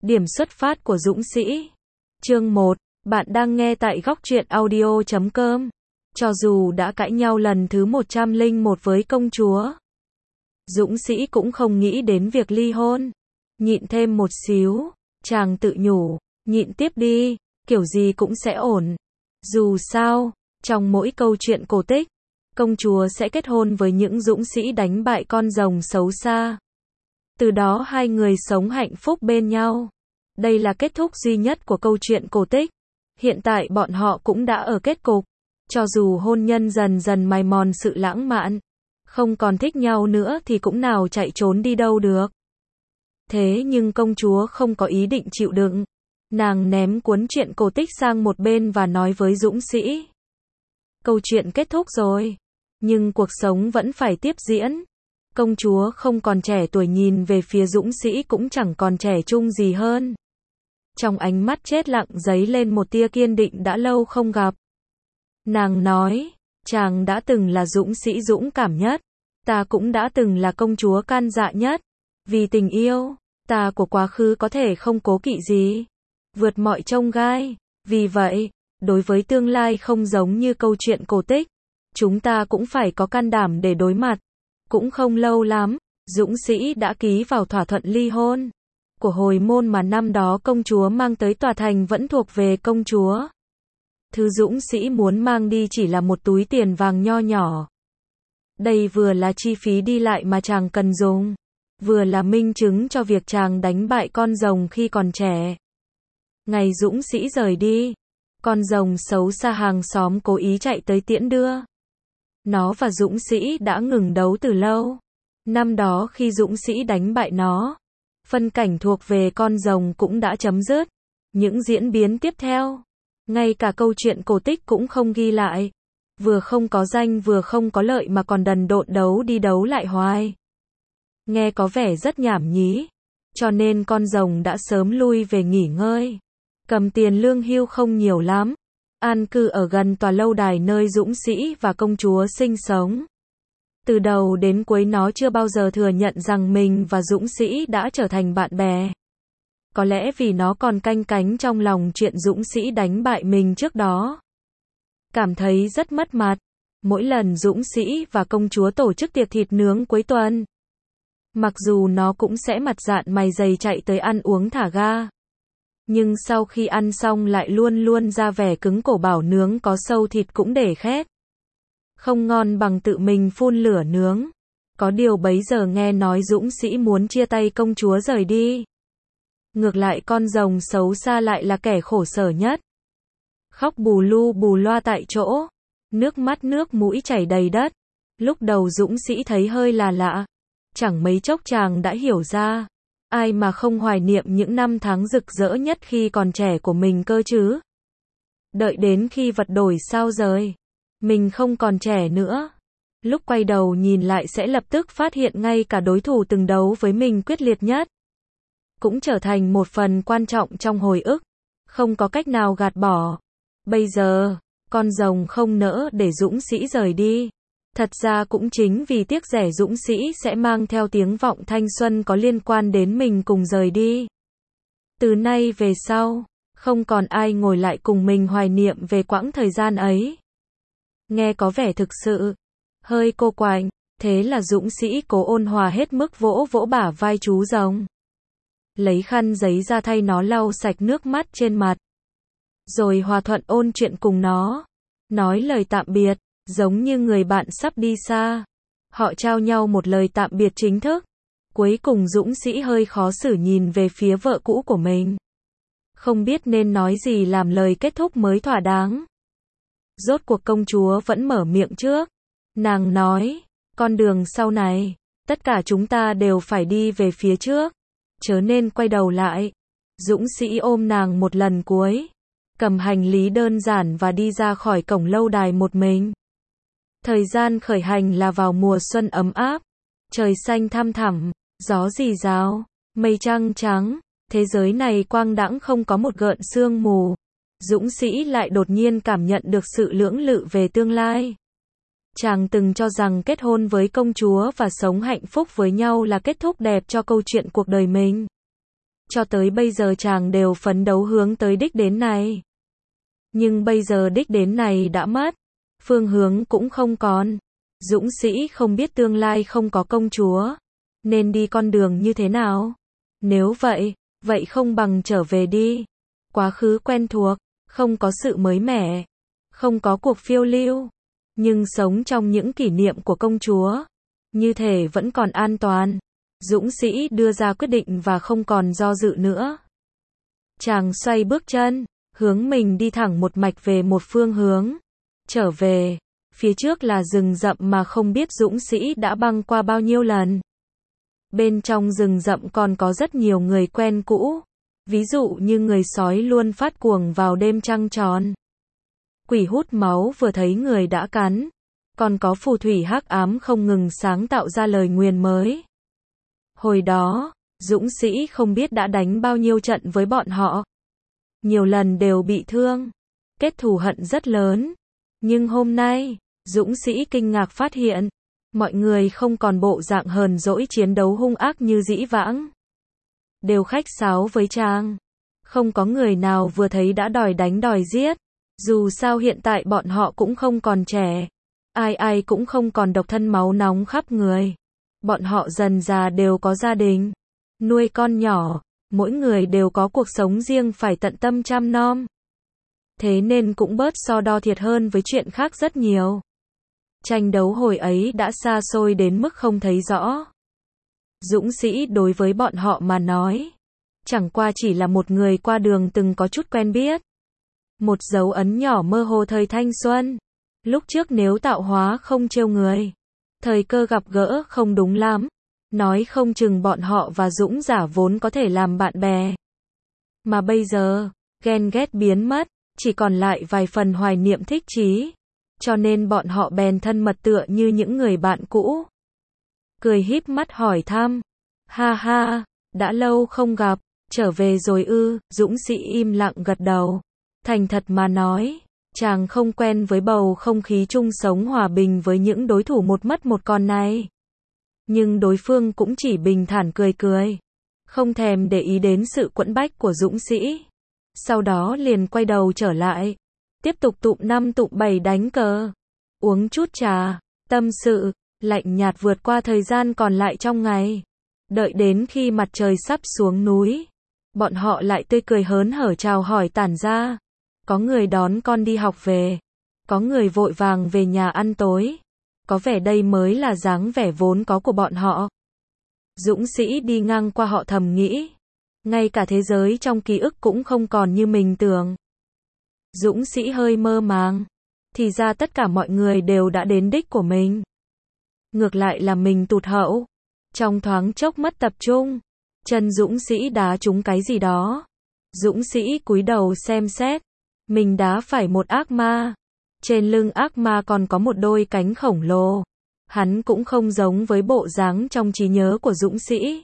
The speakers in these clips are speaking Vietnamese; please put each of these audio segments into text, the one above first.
Điểm xuất phát của dũng sĩ. Chương 1. Bạn đang nghe tại góc truyện audio.com. Cho dù đã cãi nhau lần thứ 101 với công chúa, dũng sĩ cũng không nghĩ đến việc ly hôn. Nhịn thêm một xíu, chàng tự nhủ, nhịn tiếp đi, kiểu gì cũng sẽ ổn. Dù sao, trong mỗi câu chuyện cổ tích, công chúa sẽ kết hôn với những dũng sĩ đánh bại con rồng xấu xa. Từ đó hai người sống hạnh phúc bên nhau. Đây là kết thúc duy nhất của câu chuyện cổ tích. Hiện tại bọn họ cũng đã ở kết cục. Cho dù hôn nhân dần dần mài mòn sự lãng mạn, không còn thích nhau nữa thì cũng nào chạy trốn đi đâu được. Thế nhưng công chúa không có ý định chịu đựng. Nàng ném cuốn truyện cổ tích sang một bên và nói với dũng sĩ. Câu chuyện kết thúc rồi, nhưng cuộc sống vẫn phải tiếp diễn. Công chúa không còn trẻ tuổi, nhìn về phía dũng sĩ cũng chẳng còn trẻ trung gì hơn. Trong ánh mắt chết lặng dấy lên một tia kiên định đã lâu không gặp. Nàng nói, chàng đã từng là dũng sĩ dũng cảm nhất. Ta cũng đã từng là công chúa can dạ nhất. Vì tình yêu, ta của quá khứ có thể không cố kỵ gì, vượt mọi chông gai. Vì vậy, đối với tương lai không giống như câu chuyện cổ tích, chúng ta cũng phải có can đảm để đối mặt. Cũng không lâu lắm, dũng sĩ đã ký vào thỏa thuận ly hôn. Của hồi môn mà năm đó công chúa mang tới tòa thành vẫn thuộc về công chúa. Thứ dũng sĩ muốn mang đi chỉ là một túi tiền vàng nho nhỏ. Đây vừa là chi phí đi lại mà chàng cần dùng, vừa là minh chứng cho việc chàng đánh bại con rồng khi còn trẻ. Ngày dũng sĩ rời đi, con rồng xấu xa hàng xóm cố ý chạy tới tiễn đưa. Nó và dũng sĩ đã ngừng đấu từ lâu. Năm đó khi dũng sĩ đánh bại nó, phân cảnh thuộc về con rồng cũng đã chấm dứt. Những diễn biến tiếp theo, ngay cả câu chuyện cổ tích cũng không ghi lại. Vừa không có danh vừa không có lợi mà còn đần độn đấu đi đấu lại hoài. Nghe có vẻ rất nhảm nhí. Cho nên con rồng đã sớm lui về nghỉ ngơi. Cầm tiền lương hưu không nhiều lắm. An cư ở gần tòa lâu đài nơi dũng sĩ và công chúa sinh sống. Từ đầu đến cuối nó chưa bao giờ thừa nhận rằng mình và dũng sĩ đã trở thành bạn bè. Có lẽ vì nó còn canh cánh trong lòng chuyện dũng sĩ đánh bại mình trước đó. Cảm thấy rất mất mặt. Mỗi lần dũng sĩ và công chúa tổ chức tiệc thịt nướng cuối tuần, mặc dù nó cũng sẽ mặt dạn mày dày chạy tới ăn uống thả ga. Nhưng sau khi ăn xong lại luôn luôn ra vẻ cứng cổ bảo nướng có sâu thịt cũng để khét. Không ngon bằng tự mình phun lửa nướng. Có điều bấy giờ nghe nói dũng sĩ muốn chia tay công chúa rời đi. Ngược lại con rồng xấu xa lại là kẻ khổ sở nhất. Khóc bù lu bù loa tại chỗ. Nước mắt nước mũi chảy đầy đất. Lúc đầu dũng sĩ thấy hơi là lạ. Chẳng mấy chốc chàng đã hiểu ra. Ai mà không hoài niệm những năm tháng rực rỡ nhất khi còn trẻ của mình cơ chứ. Đợi đến khi vật đổi sao rời, mình không còn trẻ nữa. Lúc quay đầu nhìn lại sẽ lập tức phát hiện ngay cả đối thủ từng đấu với mình quyết liệt nhất cũng trở thành một phần quan trọng trong hồi ức, không có cách nào gạt bỏ. Bây giờ, con rồng không nỡ để dũng sĩ rời đi. Thật ra cũng chính vì tiếc rẻ dũng sĩ sẽ mang theo tiếng vọng thanh xuân có liên quan đến mình cùng rời đi. Từ nay về sau, không còn ai ngồi lại cùng mình hoài niệm về quãng thời gian ấy. Nghe có vẻ thực sự hơi cô quạnh, thế là dũng sĩ cố ôn hòa hết mức vỗ vỗ bả vai chú rồng. Lấy khăn giấy ra thay nó lau sạch nước mắt trên mặt. Rồi hòa thuận ôn chuyện cùng nó. Nói lời tạm biệt, giống như người bạn sắp đi xa. Họ trao nhau một lời tạm biệt chính thức. Cuối cùng dũng sĩ hơi khó xử nhìn về phía vợ cũ của mình. Không biết nên nói gì làm lời kết thúc mới thỏa đáng. Rốt cuộc công chúa vẫn mở miệng trước. Nàng nói, con đường sau này, tất cả chúng ta đều phải đi về phía trước. Chớ nên quay đầu lại. Dũng sĩ ôm nàng một lần cuối. Cầm hành lý đơn giản và đi ra khỏi cổng lâu đài một mình. Thời gian khởi hành là vào mùa xuân ấm áp. Trời xanh thăm thẳm, gió rì rào, mây trắng trắng. Thế giới này quang đãng không có một gợn sương mù. Dũng sĩ lại đột nhiên cảm nhận được sự lưỡng lự về tương lai. Chàng từng cho rằng kết hôn với công chúa và sống hạnh phúc với nhau là kết thúc đẹp cho câu chuyện cuộc đời mình. Cho tới bây giờ chàng đều phấn đấu hướng tới đích đến này. Nhưng bây giờ đích đến này đã mất, phương hướng cũng không còn. Dũng sĩ không biết tương lai không có công chúa, nên đi con đường như thế nào? Nếu vậy không bằng trở về đi. Quá khứ quen thuộc, không có sự mới mẻ, không có cuộc phiêu lưu, nhưng sống trong những kỷ niệm của công chúa, như thể vẫn còn an toàn. Dũng sĩ đưa ra quyết định và không còn do dự nữa. Chàng xoay bước chân, hướng mình đi thẳng một mạch về một phương hướng. Trở về, phía trước là rừng rậm mà không biết dũng sĩ đã băng qua bao nhiêu lần. Bên trong rừng rậm còn có rất nhiều người quen cũ, ví dụ như người sói luôn phát cuồng vào đêm trăng tròn. Quỷ hút máu vừa thấy người đã cắn, còn có phù thủy hắc ám không ngừng sáng tạo ra lời nguyền mới. Hồi đó, dũng sĩ không biết đã đánh bao nhiêu trận với bọn họ. Nhiều lần đều bị thương, kết thù hận rất lớn. Nhưng hôm nay, dũng sĩ kinh ngạc phát hiện, mọi người không còn bộ dạng hờn dỗi chiến đấu hung ác như dĩ vãng. Đều khách sáo với chàng. Không có người nào vừa thấy đã đòi đánh đòi giết. Dù sao hiện tại bọn họ cũng không còn trẻ. Ai cũng không còn độc thân máu nóng khắp người. Bọn họ dần già đều có gia đình, nuôi con nhỏ, mỗi người đều có cuộc sống riêng phải tận tâm chăm nom. Thế nên cũng bớt so đo thiệt hơn với chuyện khác rất nhiều. Tranh đấu hồi ấy đã xa xôi đến mức không thấy rõ. Dũng sĩ đối với bọn họ mà nói, chẳng qua chỉ là một người qua đường từng có chút quen biết. Một dấu ấn nhỏ mơ hồ thời thanh xuân. Lúc trước nếu tạo hóa không trêu người, thời cơ gặp gỡ không đúng lắm, nói không chừng bọn họ và Dũng giả vốn có thể làm bạn bè. Mà bây giờ, ghen ghét biến mất, chỉ còn lại vài phần hoài niệm thích chí. Cho nên bọn họ bèn thân mật tựa như những người bạn cũ. Cười híp mắt hỏi thăm. Ha ha, đã lâu không gặp, trở về rồi ư? Dũng sĩ im lặng gật đầu. Thành thật mà nói, chàng không quen với bầu không khí chung sống hòa bình với những đối thủ một mất một còn này. Nhưng đối phương cũng chỉ bình thản cười cười, không thèm để ý đến sự quẫn bách của dũng sĩ. Sau đó liền quay đầu trở lại, tiếp tục tụm năm tụm bảy đánh cờ, uống chút trà, tâm sự, lạnh nhạt vượt qua thời gian còn lại trong ngày. Đợi đến khi mặt trời sắp xuống núi, bọn họ lại tươi cười hớn hở chào hỏi tản ra. Có người đón con đi học về, có người vội vàng về nhà ăn tối. Có vẻ đây mới là dáng vẻ vốn có của bọn họ. Dũng sĩ đi ngang qua họ thầm nghĩ, ngay cả thế giới trong ký ức cũng không còn như mình tưởng. Dũng sĩ hơi mơ màng, thì ra tất cả mọi người đều đã đến đích của mình. Ngược lại là mình tụt hậu, trong thoáng chốc mất tập trung, chân dũng sĩ đá trúng cái gì đó. Dũng sĩ cúi đầu xem xét, mình đá phải một ác ma. Trên lưng ác ma còn có một đôi cánh khổng lồ. Hắn cũng không giống với bộ dáng trong trí nhớ của dũng sĩ.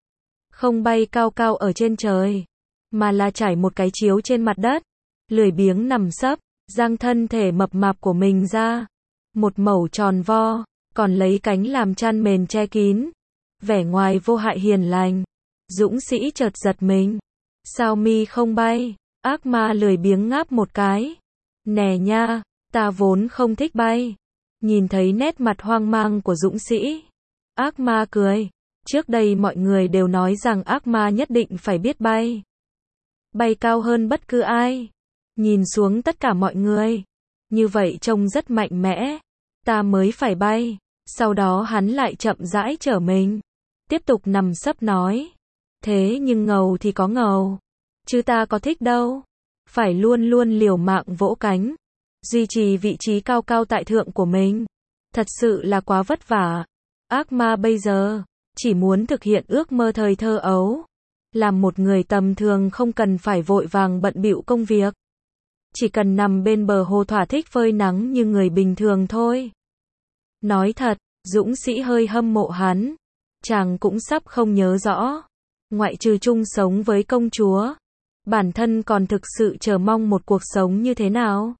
Không bay cao cao ở trên trời, mà là trải một cái chiếu trên mặt đất, lười biếng nằm sấp, giang thân thể mập mạp của mình ra. Một mẩu tròn vo, còn lấy cánh làm chăn mền che kín. Vẻ ngoài vô hại hiền lành. Dũng sĩ chợt giật mình. Sao mi không bay? Ác ma lười biếng ngáp một cái. Nè nha, ta vốn không thích bay. Nhìn thấy nét mặt hoang mang của dũng sĩ, ác ma cười. Trước đây mọi người đều nói rằng ác ma nhất định phải biết bay. Bay cao hơn bất cứ ai. Nhìn xuống tất cả mọi người. Như vậy trông rất mạnh mẽ. Ta mới phải bay. Sau đó hắn lại chậm rãi trở mình. Tiếp tục nằm sấp nói. Thế nhưng ngầu thì có ngầu. Chứ ta có thích đâu. Phải luôn luôn liều mạng vỗ cánh. Duy trì vị trí cao cao tại thượng của mình. Thật sự là quá vất vả. Ác ma bây giờ chỉ muốn thực hiện ước mơ thời thơ ấu. Làm một người tầm thường không cần phải vội vàng bận bịu công việc. Chỉ cần nằm bên bờ hồ thỏa thích phơi nắng như người bình thường thôi. Nói thật, dũng sĩ hơi hâm mộ hắn. Chàng cũng sắp không nhớ rõ. Ngoại trừ chung sống với công chúa, bản thân còn thực sự chờ mong một cuộc sống như thế nào.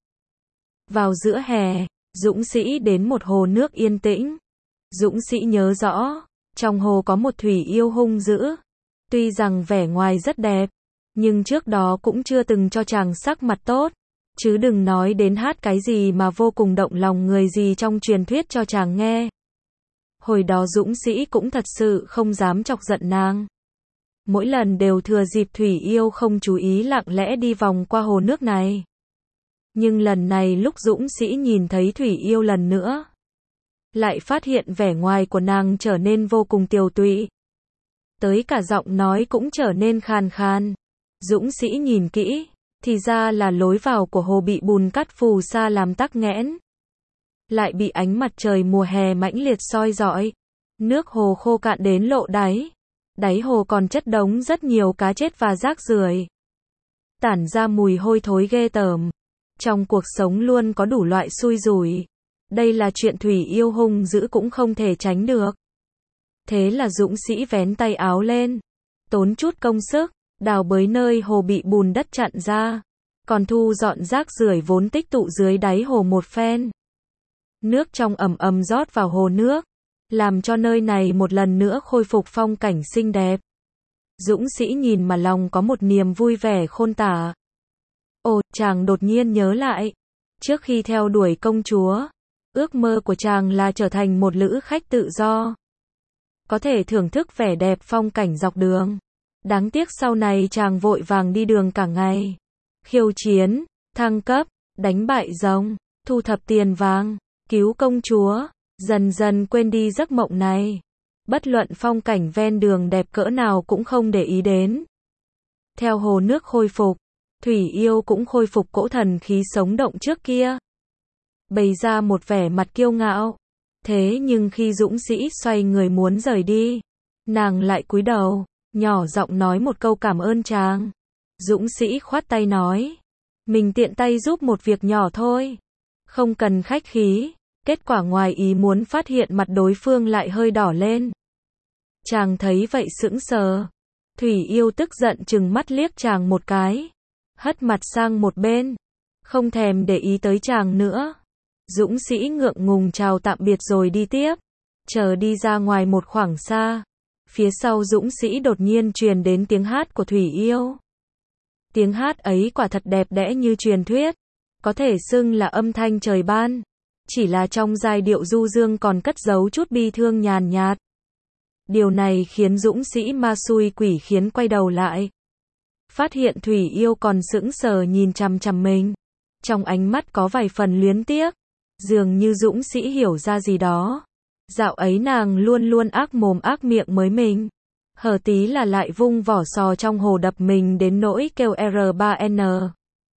Vào giữa hè, dũng sĩ đến một hồ nước yên tĩnh. Dũng sĩ nhớ rõ, trong hồ có một thủy yêu hung dữ. Tuy rằng vẻ ngoài rất đẹp, nhưng trước đó cũng chưa từng cho chàng sắc mặt tốt, chứ đừng nói đến hát cái gì mà vô cùng động lòng người gì trong truyền thuyết cho chàng nghe. Hồi đó Dũng Sĩ cũng thật sự không dám chọc giận nàng. Mỗi lần đều thừa dịp Thủy Yêu không chú ý lặng lẽ đi vòng qua hồ nước này. Nhưng lần này lúc Dũng Sĩ nhìn thấy Thủy Yêu lần nữa, lại phát hiện vẻ ngoài của nàng trở nên vô cùng tiều tụy. Tới cả giọng nói cũng trở nên khàn khàn. Dũng Sĩ nhìn kỹ, thì ra là lối vào của hồ bị bùn cát phù sa làm tắc nghẽn. Lại bị ánh mặt trời mùa hè mãnh liệt soi rọi. Nước hồ khô cạn đến lộ đáy. Đáy hồ còn chất đống rất nhiều cá chết và rác rưởi, tản ra mùi hôi thối ghê tởm. Trong cuộc sống luôn có đủ loại xui rủi. Đây là chuyện Thủy Yêu hung dữ cũng không thể tránh được. Thế là Dũng Sĩ vén tay áo lên, tốn chút công sức, đào bới nơi hồ bị bùn đất chặn ra, còn thu dọn rác rưởi vốn tích tụ dưới đáy hồ một phen. Nước trong ầm ầm rót vào hồ nước, làm cho nơi này một lần nữa khôi phục phong cảnh xinh đẹp. Dũng Sĩ nhìn mà lòng có một niềm vui vẻ khôn tả. Ồ, chàng đột nhiên nhớ lại, trước khi theo đuổi công chúa, ước mơ của chàng là trở thành một lữ khách tự do, có thể thưởng thức vẻ đẹp phong cảnh dọc đường. Đáng tiếc sau này chàng vội vàng đi đường cả ngày, khiêu chiến, thăng cấp, đánh bại rồng, thu thập tiền vàng, cứu công chúa, dần dần quên đi giấc mộng này. Bất luận phong cảnh ven đường đẹp cỡ nào cũng không để ý đến. Theo hồ nước khôi phục, Thủy Yêu cũng khôi phục cỗ thần khí sống động trước kia, bày ra một vẻ mặt kiêu ngạo. Thế nhưng khi Dũng Sĩ xoay người muốn rời đi, nàng lại cúi đầu, nhỏ giọng nói một câu cảm ơn chàng. Dũng Sĩ khoát tay nói, mình tiện tay giúp một việc nhỏ thôi, không cần khách khí. Kết quả ngoài ý muốn phát hiện mặt đối phương lại hơi đỏ lên. Chàng thấy vậy sững sờ. Thủy Yêu tức giận trừng mắt liếc chàng một cái, hất mặt sang một bên, không thèm để ý tới chàng nữa. Dũng Sĩ ngượng ngùng chào tạm biệt rồi đi tiếp. Chờ đi ra ngoài một khoảng xa, phía sau Dũng Sĩ đột nhiên truyền đến tiếng hát của Thủy Yêu. Tiếng hát ấy quả thật đẹp đẽ như truyền thuyết, có thể xưng là âm thanh trời ban, chỉ là trong giai điệu du dương còn cất giấu chút bi thương nhàn nhạt. Điều này khiến Dũng Sĩ ma xui quỷ khiến quay đầu lại, phát hiện Thủy Yêu còn sững sờ nhìn chằm chằm mình, trong ánh mắt có vài phần luyến tiếc, dường như Dũng Sĩ hiểu ra gì đó. Dạo ấy nàng luôn luôn ác mồm ác miệng với mình, hở tí là lại vung vỏ sò trong hồ đập mình đến nỗi kêu R3N.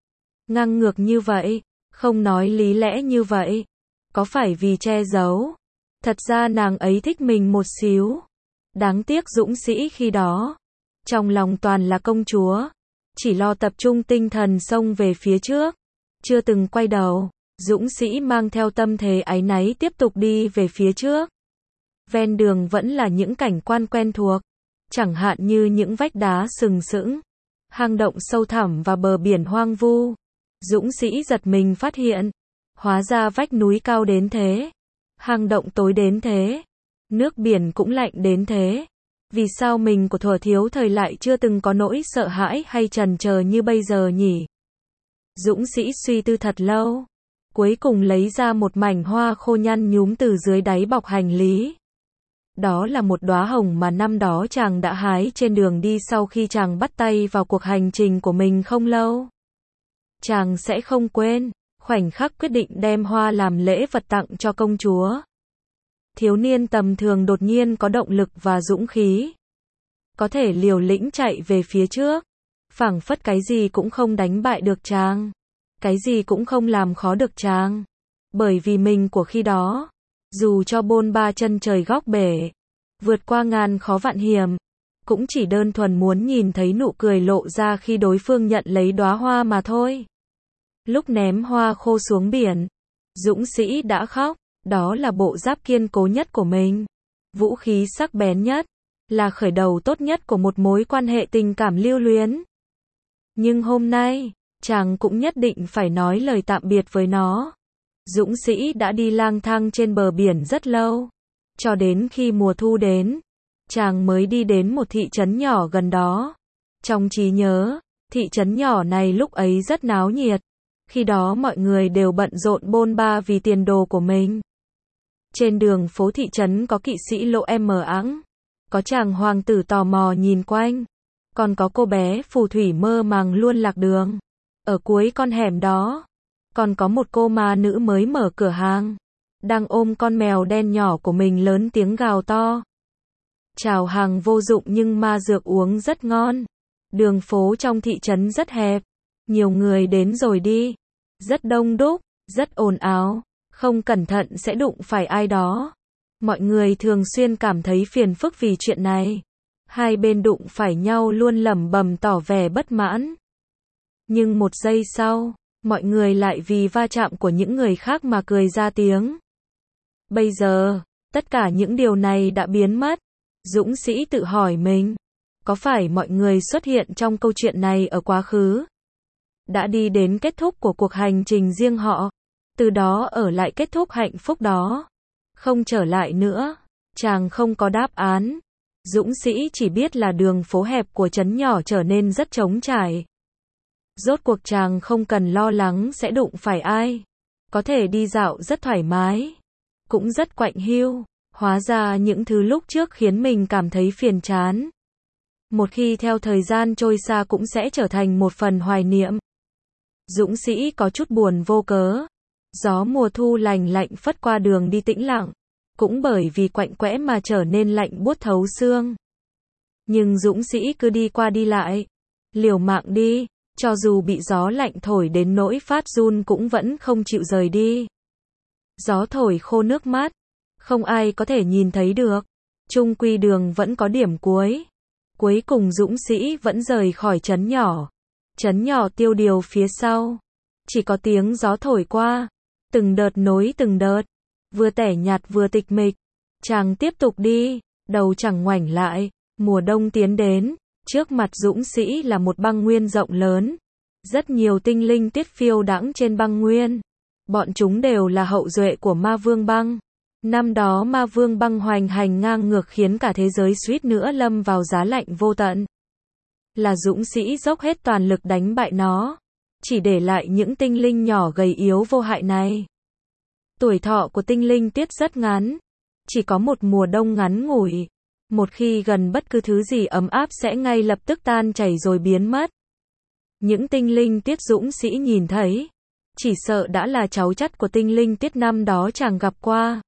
Ngang ngược như vậy, không nói lý lẽ như vậy, có phải vì che giấu? Thật ra nàng ấy thích mình một xíu. Đáng tiếc Dũng Sĩ khi đó, trong lòng toàn là công chúa, chỉ lo tập trung tinh thần xông về phía trước, chưa từng quay đầu. Dũng Sĩ mang theo tâm thế áy náy tiếp tục đi về phía trước. Ven đường vẫn là những cảnh quan quen thuộc, chẳng hạn như những vách đá sừng sững, hang động sâu thẳm và bờ biển hoang vu. Dũng Sĩ giật mình phát hiện, hóa ra vách núi cao đến thế, hang động tối đến thế, nước biển cũng lạnh đến thế. Vì sao mình của thuở thiếu thời lại chưa từng có nỗi sợ hãi hay chần chờ như bây giờ nhỉ? Dũng Sĩ suy tư thật lâu, cuối cùng lấy ra một mảnh hoa khô nhăn nhúm từ dưới đáy bọc hành lý. Đó là một đóa hồng mà năm đó chàng đã hái trên đường đi sau khi chàng bắt tay vào cuộc hành trình của mình không lâu. Chàng sẽ không quên khoảnh khắc quyết định đem hoa làm lễ vật tặng cho công chúa. Thiếu niên tầm thường đột nhiên có động lực và dũng khí, có thể liều lĩnh chạy về phía trước, phảng phất cái gì cũng không đánh bại được chàng, cái gì cũng không làm khó được chàng. Bởi vì mình của khi đó, dù cho bôn ba chân trời góc bể, vượt qua ngàn khó vạn hiểm, cũng chỉ đơn thuần muốn nhìn thấy nụ cười lộ ra khi đối phương nhận lấy đóa hoa mà thôi. Lúc ném hoa khô xuống biển, Dũng Sĩ đã khóc, đó là bộ giáp kiên cố nhất của mình, vũ khí sắc bén nhất, là khởi đầu tốt nhất của một mối quan hệ tình cảm lưu luyến. Nhưng hôm nay, chàng cũng nhất định phải nói lời tạm biệt với nó. Dũng Sĩ đã đi lang thang trên bờ biển rất lâu, cho đến khi mùa thu đến, chàng mới đi đến một thị trấn nhỏ gần đó. Trong trí nhớ, thị trấn nhỏ này lúc ấy rất náo nhiệt. Khi đó mọi người đều bận rộn bôn ba vì tiền đồ của mình. Trên đường phố thị trấn có kỵ sĩ lộ em mờ ẵng, có chàng hoàng tử tò mò nhìn quanh, còn có cô bé phù thủy mơ màng luôn lạc đường. Ở cuối con hẻm đó, còn có một cô ma nữ mới mở cửa hàng, đang ôm con mèo đen nhỏ của mình lớn tiếng gào to. Chào hàng vô dụng nhưng ma dược uống rất ngon. Đường phố trong thị trấn rất hẹp, nhiều người đến rồi đi, rất đông đúc, rất ồn ào, không cẩn thận sẽ đụng phải ai đó. Mọi người thường xuyên cảm thấy phiền phức vì chuyện này. Hai bên đụng phải nhau luôn lẩm bẩm tỏ vẻ bất mãn. Nhưng một giây sau, mọi người lại vì va chạm của những người khác mà cười ra tiếng. Bây giờ, tất cả những điều này đã biến mất. Dũng sĩ tự hỏi mình, có phải mọi người xuất hiện trong câu chuyện này ở quá khứ đã đi đến kết thúc của cuộc hành trình riêng họ, từ đó ở lại kết thúc hạnh phúc đó, không trở lại nữa? Chàng không có đáp án. Dũng sĩ chỉ biết là đường phố hẹp của trấn nhỏ trở nên rất trống trải. Rốt cuộc chàng không cần lo lắng sẽ đụng phải ai, có thể đi dạo rất thoải mái, cũng rất quạnh hiu. Hóa ra những thứ lúc trước khiến mình cảm thấy phiền chán, một khi theo thời gian trôi xa cũng sẽ trở thành một phần hoài niệm. Dũng sĩ có chút buồn vô cớ. Gió mùa thu lành lạnh phất qua đường đi tĩnh lặng, cũng bởi vì quạnh quẽ mà trở nên lạnh buốt thấu xương. Nhưng Dũng sĩ cứ đi qua đi lại, liều mạng đi, cho dù bị gió lạnh thổi đến nỗi phát run cũng vẫn không chịu rời đi. Gió thổi khô nước mắt, không ai có thể nhìn thấy được. Chung quy đường vẫn có điểm cuối. Cuối cùng Dũng sĩ vẫn rời khỏi trấn nhỏ. Trấn nhỏ tiêu điều phía sau, chỉ có tiếng gió thổi qua, từng đợt nối từng đợt, vừa tẻ nhạt vừa tịch mịch. Chàng tiếp tục đi, đầu chẳng ngoảnh lại. Mùa đông tiến đến, trước mặt Dũng sĩ là một băng nguyên rộng lớn, rất nhiều tinh linh tuyết phiêu đãng trên băng nguyên. Bọn chúng đều là hậu duệ của ma vương băng. Năm đó ma vương băng hoành hành ngang ngược khiến cả thế giới suýt nữa lâm vào giá lạnh vô tận. Là Dũng sĩ dốc hết toàn lực đánh bại nó, chỉ để lại những tinh linh nhỏ gầy yếu vô hại này. Tuổi thọ của tinh linh tuyết rất ngắn, chỉ có một mùa đông ngắn ngủi. Một khi gần bất cứ thứ gì ấm áp sẽ ngay lập tức tan chảy rồi biến mất. Những tinh linh tuyết Dũng sĩ nhìn thấy, chỉ sợ đã là cháu chắt của tinh linh tuyết năm đó chàng gặp qua.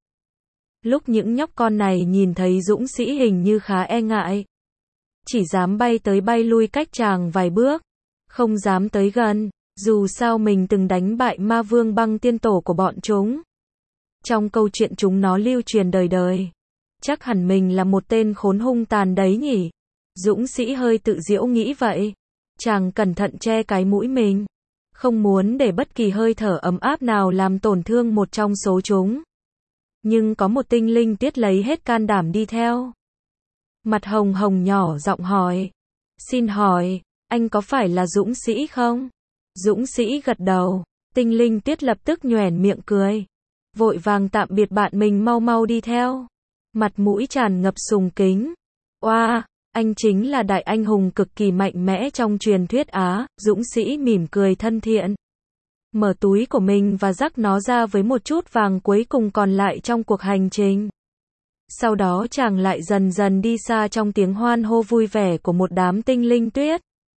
Lúc những nhóc con này nhìn thấy Dũng sĩ hình như khá e ngại, chỉ dám bay tới bay lui cách chàng vài bước, không dám tới gần, dù sao mình từng đánh bại ma vương băng tiên tổ của bọn chúng. Trong câu chuyện chúng nó lưu truyền đời đời, chắc hẳn mình là một tên khốn hung tàn đấy nhỉ. Dũng sĩ hơi tự giễu nghĩ vậy. Chàng cẩn thận che cái mũi mình, không muốn để bất kỳ hơi thở ấm áp nào làm tổn thương một trong số chúng. Nhưng có một tinh linh tuyết lấy hết can đảm đi theo. Mặt hồng hồng nhỏ giọng hỏi. Xin hỏi, anh có phải là Dũng sĩ không? Dũng sĩ gật đầu. Tinh linh tuyết lập tức nhoẻn miệng cười, vội vàng tạm biệt bạn mình mau mau đi theo. Mặt mũi tràn ngập sùng kính. Oa, anh chính là đại anh hùng cực kỳ mạnh mẽ trong truyền thuyết Á. Dũng sĩ mỉm cười thân thiện, mở túi của mình và rắc nó ra với một chút vàng cuối cùng còn lại trong cuộc hành trình. Sau đó chàng lại dần dần đi xa trong tiếng hoan hô vui vẻ của một đám tinh linh tuyết.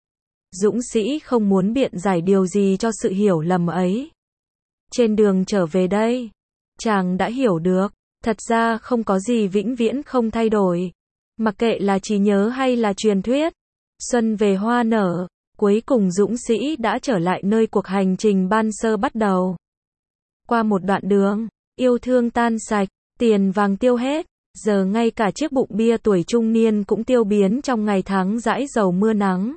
Dũng sĩ không muốn biện giải điều gì cho sự hiểu lầm ấy. Trên đường trở về đây, chàng đã hiểu được, thật ra không có gì vĩnh viễn không thay đổi. Mặc kệ là trí nhớ hay là truyền thuyết. Xuân về hoa nở, cuối cùng Dũng sĩ đã trở lại nơi cuộc hành trình ban sơ bắt đầu. Qua một đoạn đường, yêu thương tan sạch, tiền vàng tiêu hết, giờ ngay cả chiếc bụng bia tuổi trung niên cũng tiêu biến trong ngày tháng dãi dầu mưa nắng.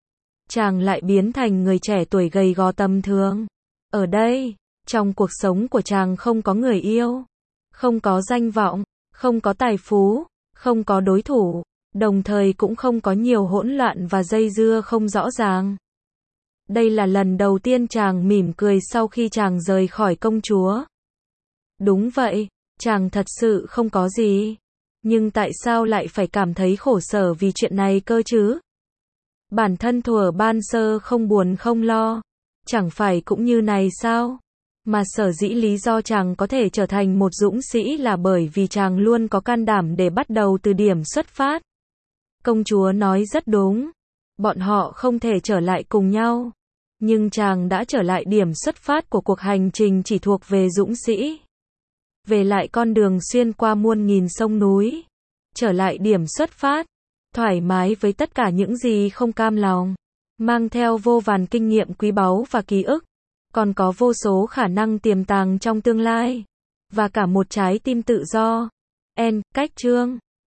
Chàng lại biến thành người trẻ tuổi gầy gò tầm thường. Ở đây, trong cuộc sống của chàng không có người yêu, không có danh vọng, không có tài phú, không có đối thủ, đồng thời cũng không có nhiều hỗn loạn và dây dưa không rõ ràng. Đây là lần đầu tiên chàng mỉm cười sau khi chàng rời khỏi công chúa. Đúng vậy, chàng thật sự không có gì. Nhưng tại sao lại phải cảm thấy khổ sở vì chuyện này cơ chứ? Bản thân thuở ban sơ không buồn không lo, chẳng phải cũng như này sao? Mà sở dĩ lý do chàng có thể trở thành một dũng sĩ là bởi vì chàng luôn có can đảm để bắt đầu từ điểm xuất phát. Công chúa nói rất đúng. Bọn họ không thể trở lại cùng nhau. Nhưng chàng đã trở lại điểm xuất phát của cuộc hành trình chỉ thuộc về dũng sĩ. Về lại con đường xuyên qua muôn nghìn sông núi. Trở lại điểm xuất phát. Thoải mái với tất cả những gì không cam lòng. Mang theo vô vàn kinh nghiệm quý báu và ký ức. Còn có vô số khả năng tiềm tàng trong tương lai. Và cả một trái tim tự do. Cách chương